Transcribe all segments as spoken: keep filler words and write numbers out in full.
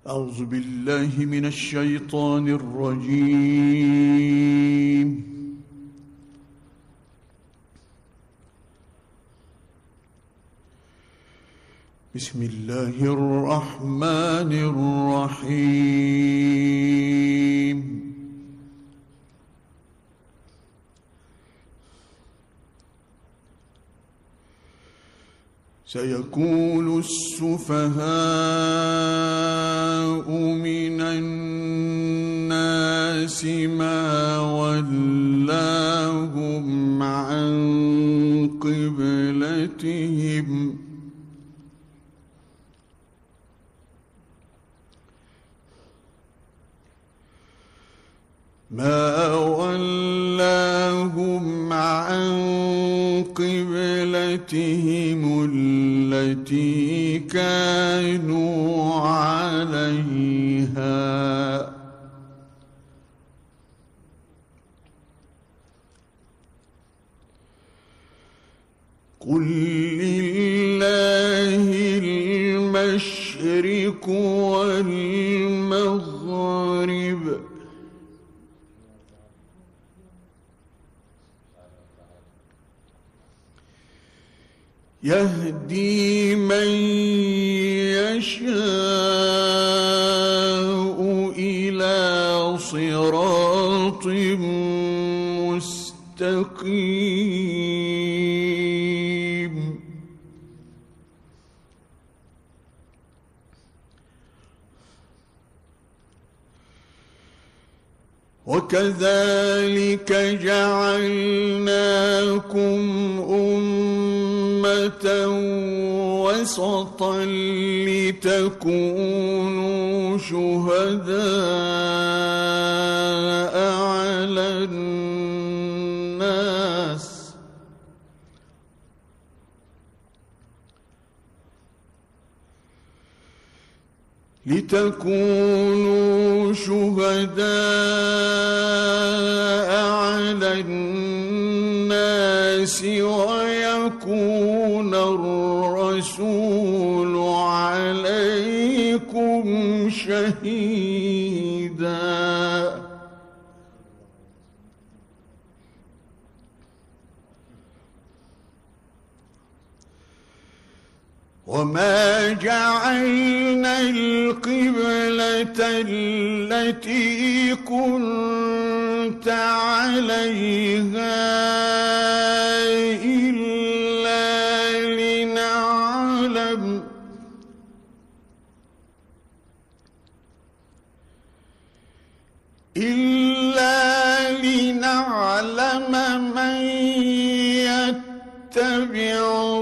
أعوذ بالله من الشيطان الرجيم. بسم الله الرحمن الرحيم. سيقول السفهاء من الناس ما ولاهم عن قبلتهم ما ولاهم عن قبلتهم التي كانوا عليها قل لله المشرق والمغرب يهدي من يشاء إلى صراط مستقيم وكذلك جعلناكم أمة وسطا لتكونوا شهداء على الناس لتكونوا شهداء على الناس ويكون الرسول عليكم شهيدا وما جعلنا القبلة التي كنت عليها إلا لنعلم إلا لنعلم من يتبع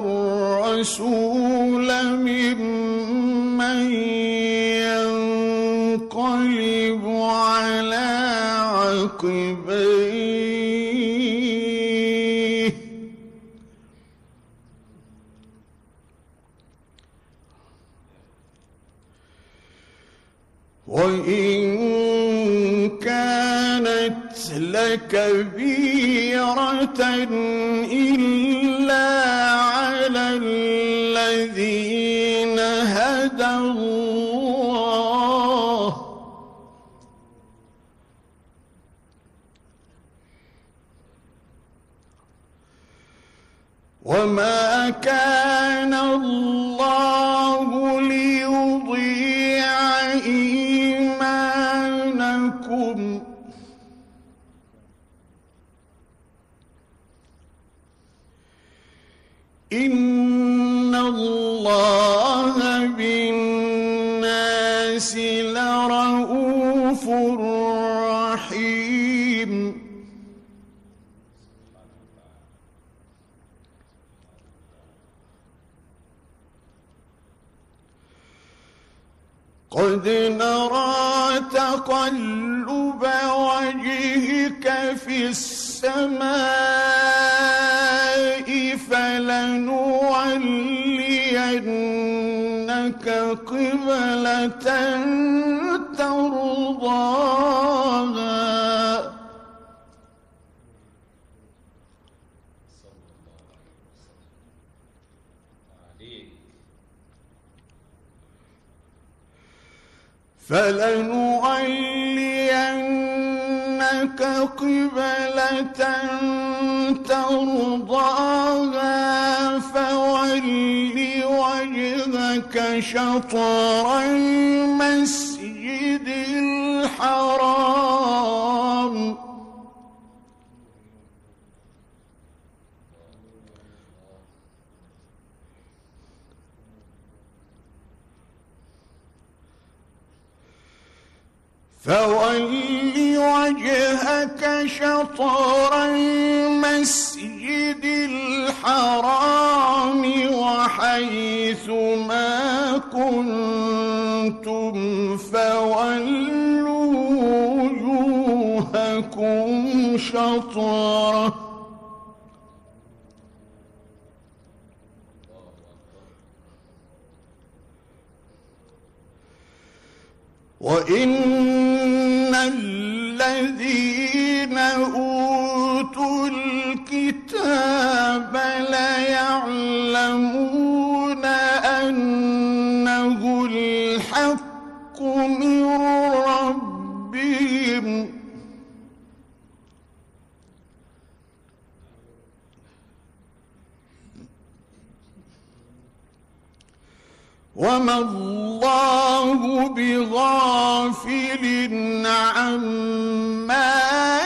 الرسول ممن ينقلب على عقبيه وإن كانت لكبيرة إلا على الذين هدى الله وما كان الله ليضيع إيمانكم إن الله بالناس لرءوف رحيم قد نرى تقلب وجهك في السماء فلنولينك قبلة ترضاها فلنولينك قبلة ترضاها فول وجهك شطر المسجد الحرام فول وجهك شطر المسجد الحرام وحيث ما كنتم فولوا وجوهكم شطره وإن الذين أوتوا الكتاب ليعلمون أنه الحق من ربهم وما الله بغافل عما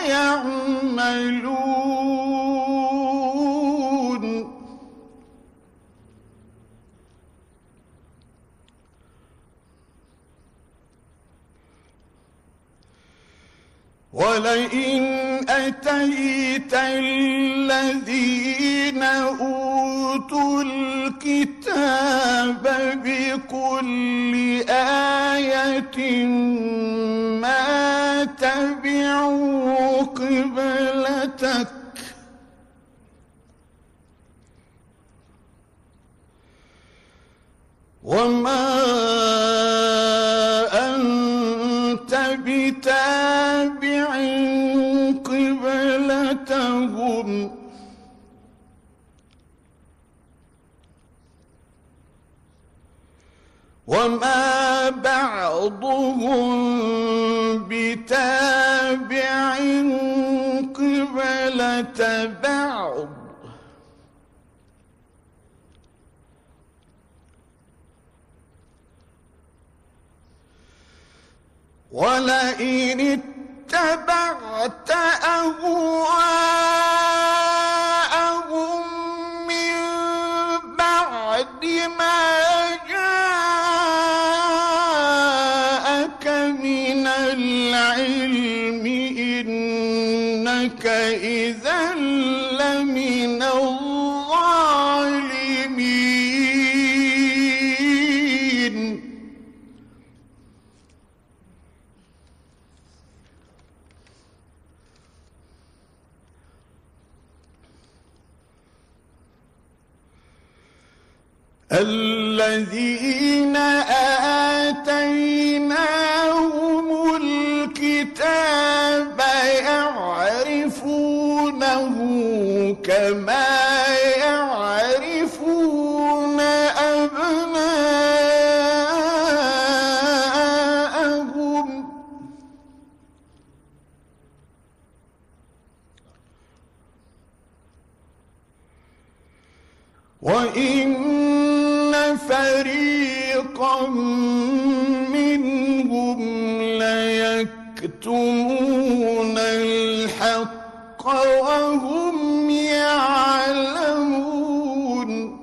يعملون ولئن أتيت الذين أوتوا الكتاب بكل آية ما تبعوا قبلتك وما أنت بتابع قبلتهم وما بعضهم بتابع قبلة بعض ولئن اتبعت أهواءهم من بعد ما جاءك من العلم إنك إذا لمن الظالمين الذين آتيناهم الكتاب يعرفونه كما يعرفون أبناءهم وإن فريقا منهم ليكتمون الحق وهم يعلمون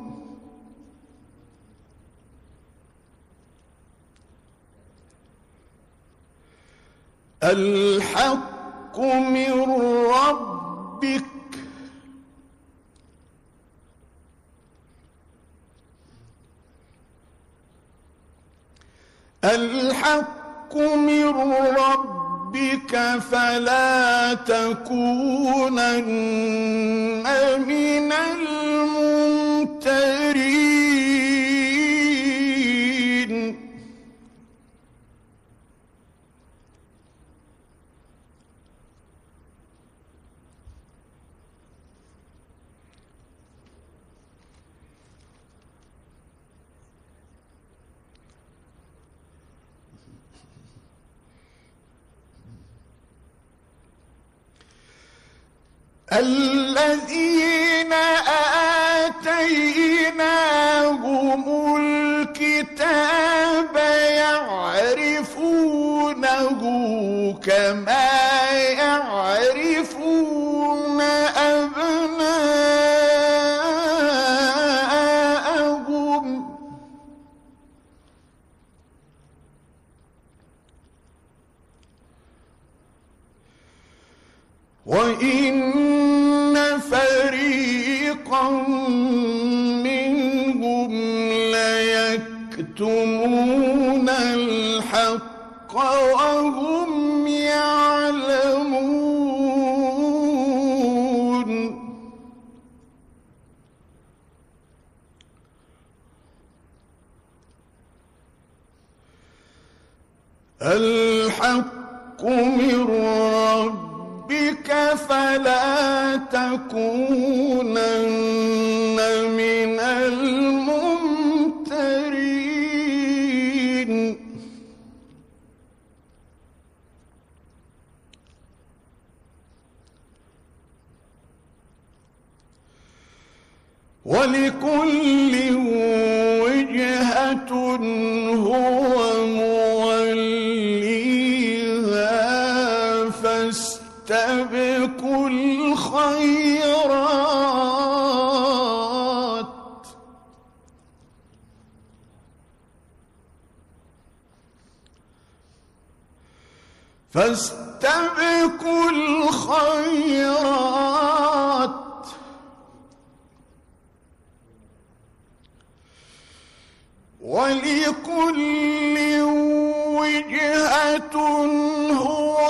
الحق من ربك الحق من ربك فلا تكونن من الممترين الذين آتيناهم الكتاب يعرفونه كما يعرفون أبناءهم وإن فريقا منهم ليكتمون الحق وهم يعلمون. الحق من ربك فلا تكونن من الممترين. ولكل وجهة هو موليها فاستبقوا الخيرات فاستبقوا الخيرات ولكل وجهة هو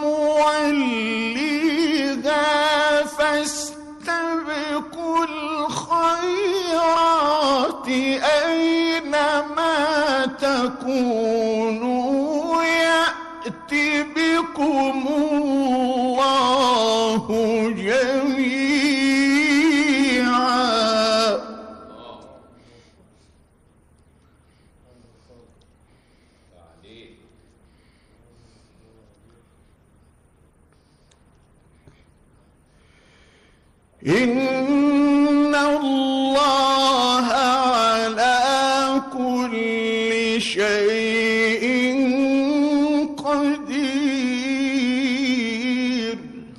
موليها فاستبقوا الخيرات أينما تكونوا يأت بكم الله جميعا. إن الله على كل شيء قدير.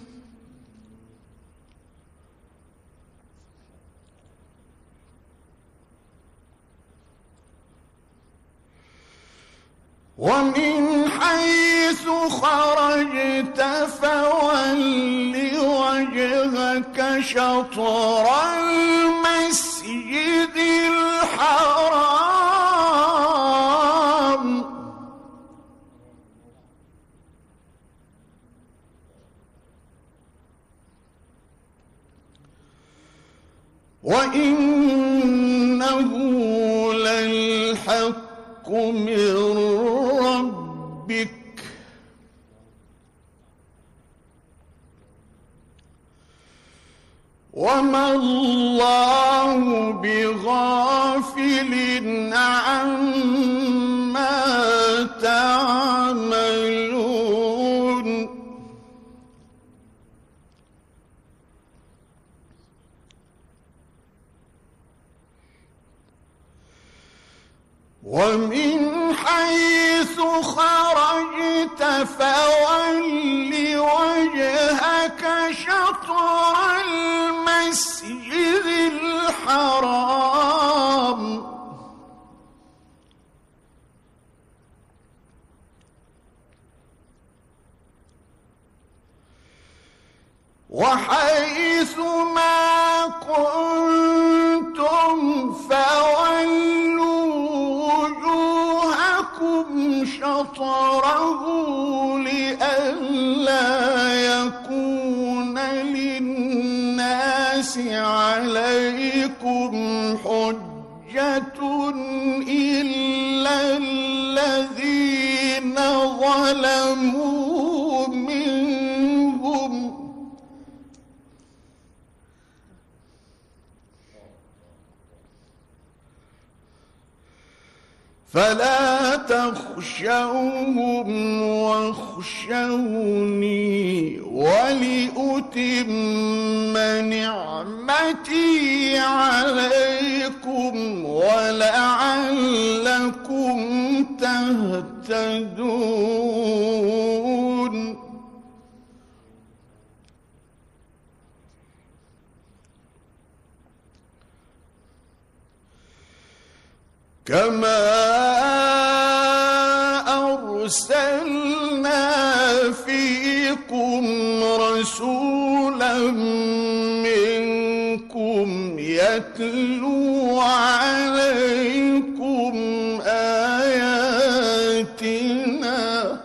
ومن حيث خرجت فول وجهك شطر المسجد الحرام وإنه للحق من ربك وما الله بغافل عما تعملون. ومن حيث خرجت فول وجهك شطر المسجد الحرام وحيث ما كنتم فولوا وجوهكم شطره لئلا يكون للناس عليكم حجة إلا الذين ظلموا منهم فلا تخشوهم واخشوني ولأتم رحمتي عليكم ولعلكم تهتدون. كما أرسلنا فيكم رسولا منكم يتلو عليكم آياتنا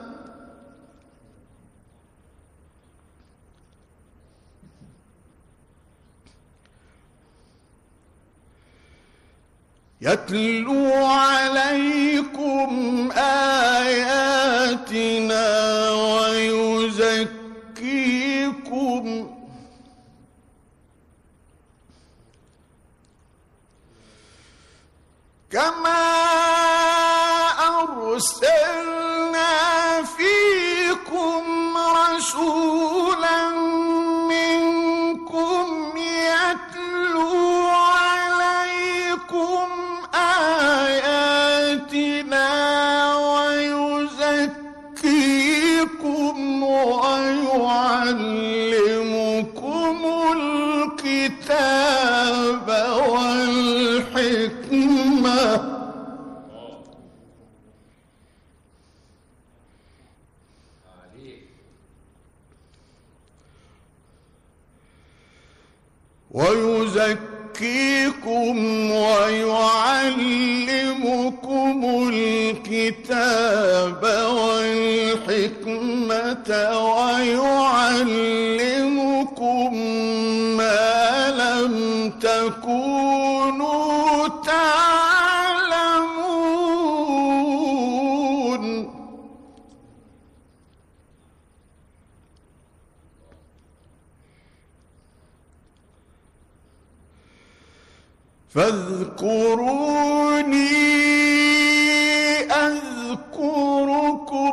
يتلو عليكم آياتنا ويزكيكم كما أرسلنا فيكم رسولا منكم يتلو عليكم آياتنا ويزكيكم ويعلمكم الكتاب والحكمة ويزكيكم ويعلمكم الكتاب والحكمة ويعلمكم ما لم تكونوا تعلمون. فاذكروني أذكركم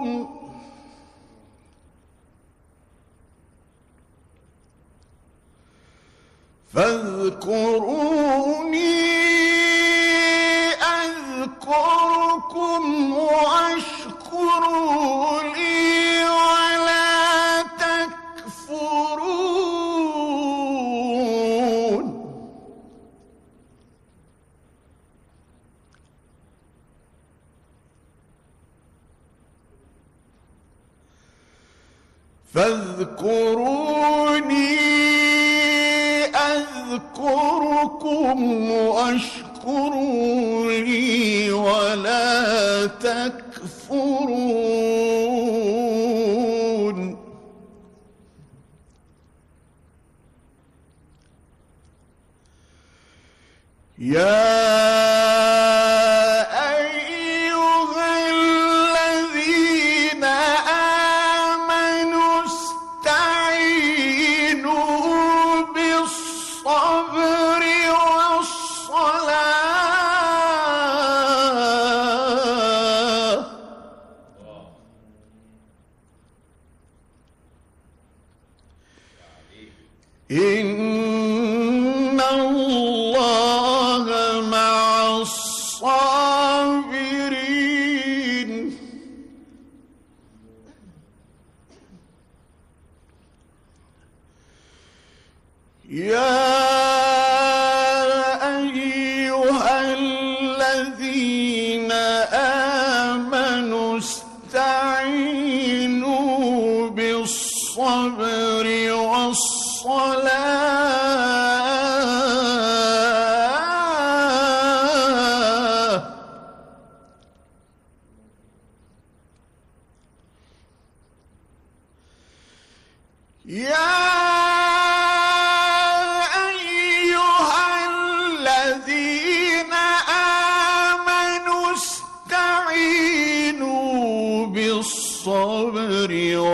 فاذكروني أذكركم واشكروا لي ولا تكفرون. فاذكروني أذكركم واشكروا لي ولا تكفرون. يا إن الله مع الصابرين. يا أيها الذين آمنوا استعينوا بالصبر والصلاة يا أيها الذين آمنوا استعينوا بالصبر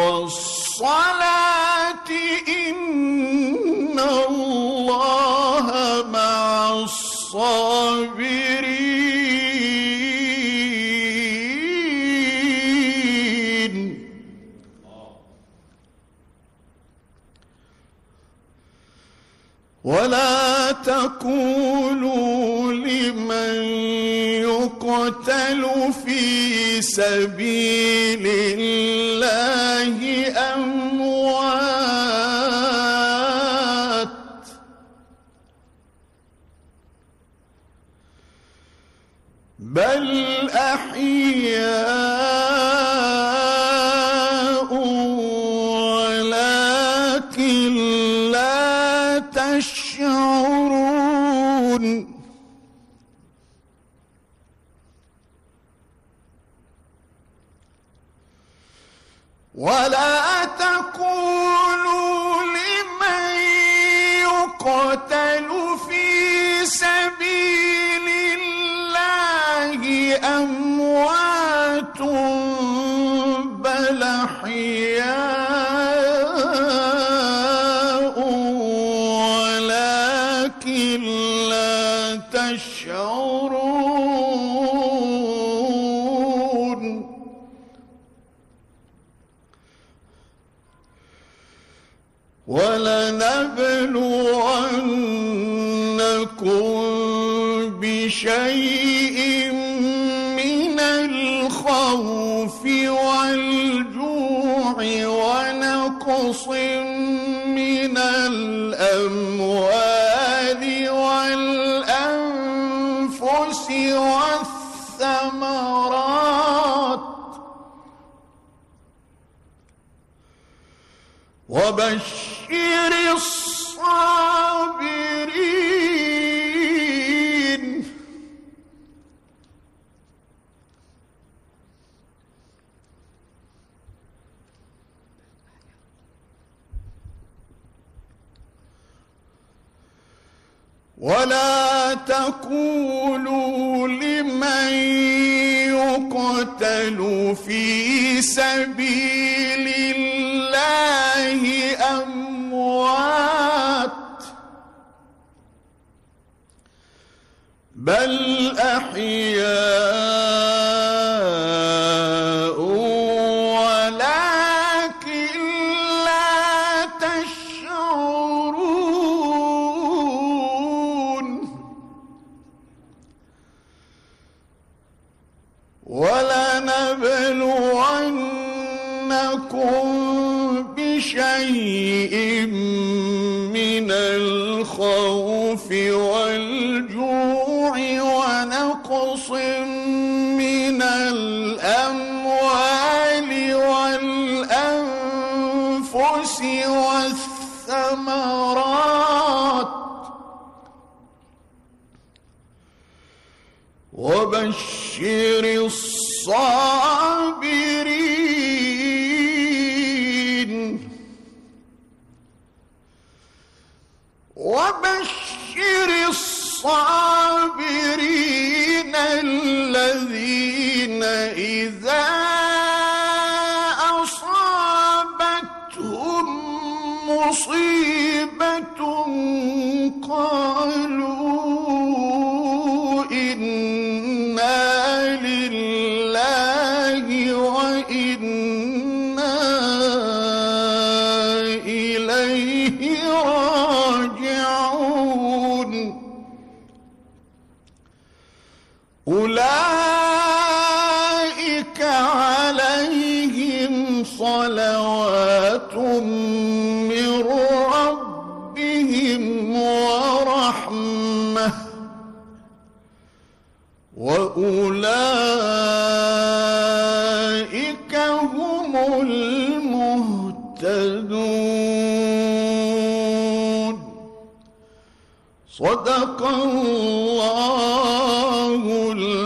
والصلاة إن الله مع الصابرين. ولا تقولوا لمن يقتل في سبيل الله أموات، بل أحياء ولكن لا تشعرون. ولا تقولوا لمن يقتل في سبيل الله أموات، بل أحياء ولكن لا تشعرون. ولنبلونكم بشيء من الخوف والجوع ونقص من الأموال والأنفس والثمرات، وبشر الصابرين. ولا تقولوا لمن يقتل في سبيل الله أموات، بل أحياء ولكن لا تشعرون. ولنبلونكم بشيء من الخوف والجوع ونقص من الأموال والأنفس والثمرات، وبشر الصابرين. وبشر الصابرين الذين إذا أصابتهم مصيبة قالوا إنا لله وإنا إليه راجعون. أولئك عليهم صلوات من ربهم ورحمة، وأولئك هم المهتدون. صدق الله